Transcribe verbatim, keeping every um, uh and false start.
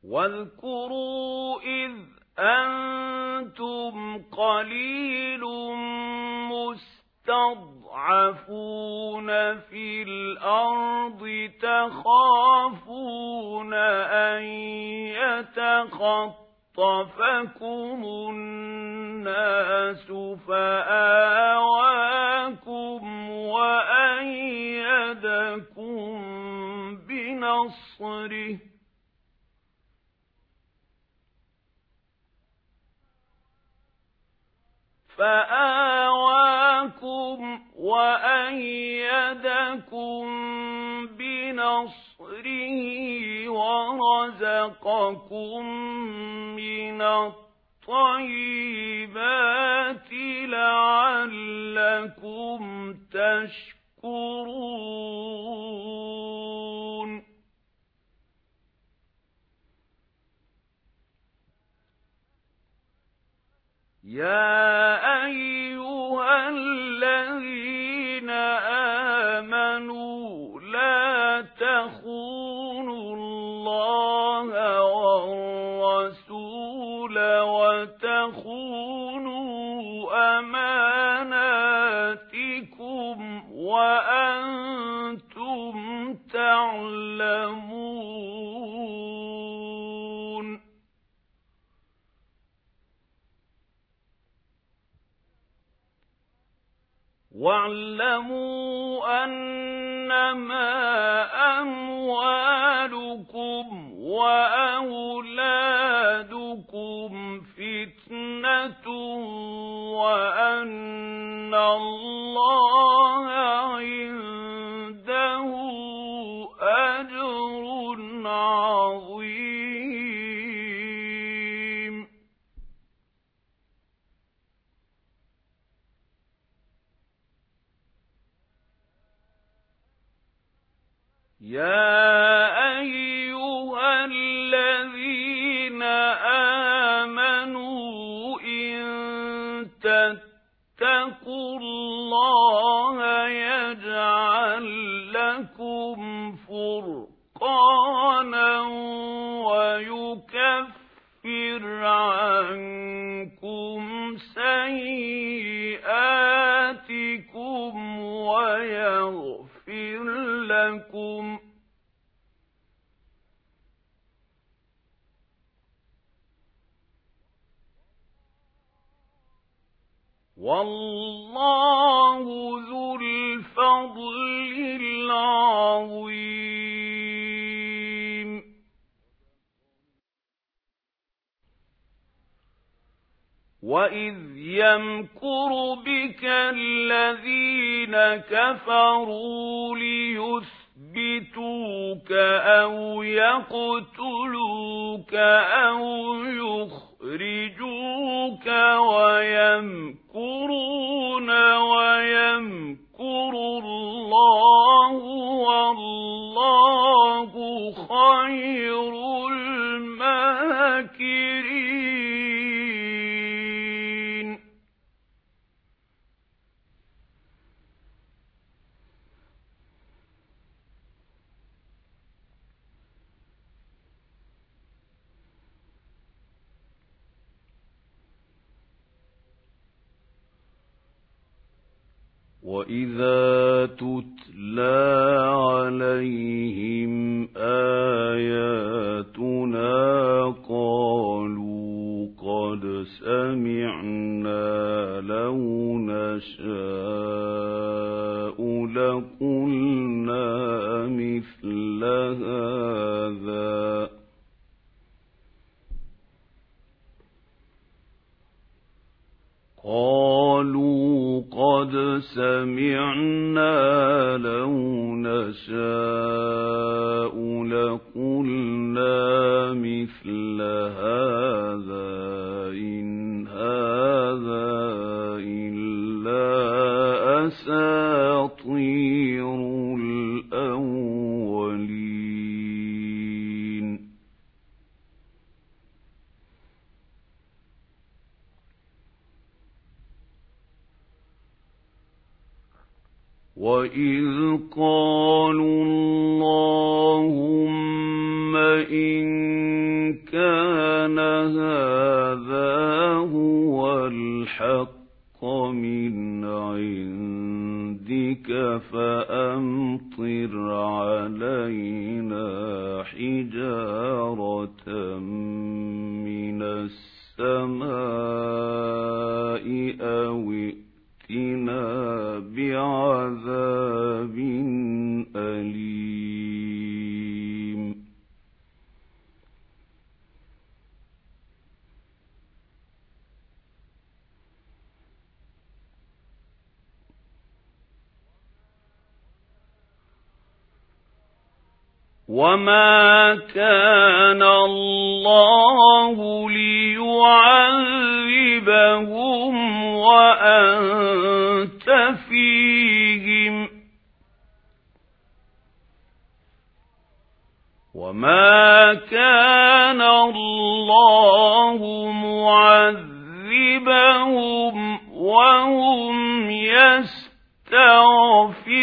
واذكروا إذ أنتم قليل مستضعفون في الأرض تخافون أن يتخطفكم الناس فآواكم وأيدكم بنصره فآواكم وأيدكم بنصره ورزقكم من الطيبات لعلكم تشكرون يا أيها الذين آمنوا لا تخونوا الله والرسول وتخونوا أماناتكم وأنتم تعلمون واعلموا أنما أموالكم وأولادكم فتنة وأن الله عنده أجر عظيم يا أيها الذين آمنوا إن تتقوا الله يجعل لكم فرقانا ويكفر عنكم سيئاتكم ويغفر لكم والله ذو الفضل العظيم وإذ يمكر بك الذين كفروا ليثبتوك أو يقتلوك أو يخرجوك ويمكرون ويمكر الله والله خير الماكرين وَإِذَا تُتْلَى عَلَيْهِمْ آيَاتُنَا قَالُوا قَدْ سَمِعْنَا لَوْ نَشَاءُ لَقُلْنَا مِثْلَ هَذَا قالوا قد سمعنا لو نشاء لقلنا مثل هذا إن هذا إلا أساطير الأولين وَإِذْ قَالُوا اللَّهُمَّ إِن حجارة من السماء أو ائتنا بعذاب أليم وما كان الله ليعذبهم وأنت فيهم وما كان الله معذبهم وهم يستغفرون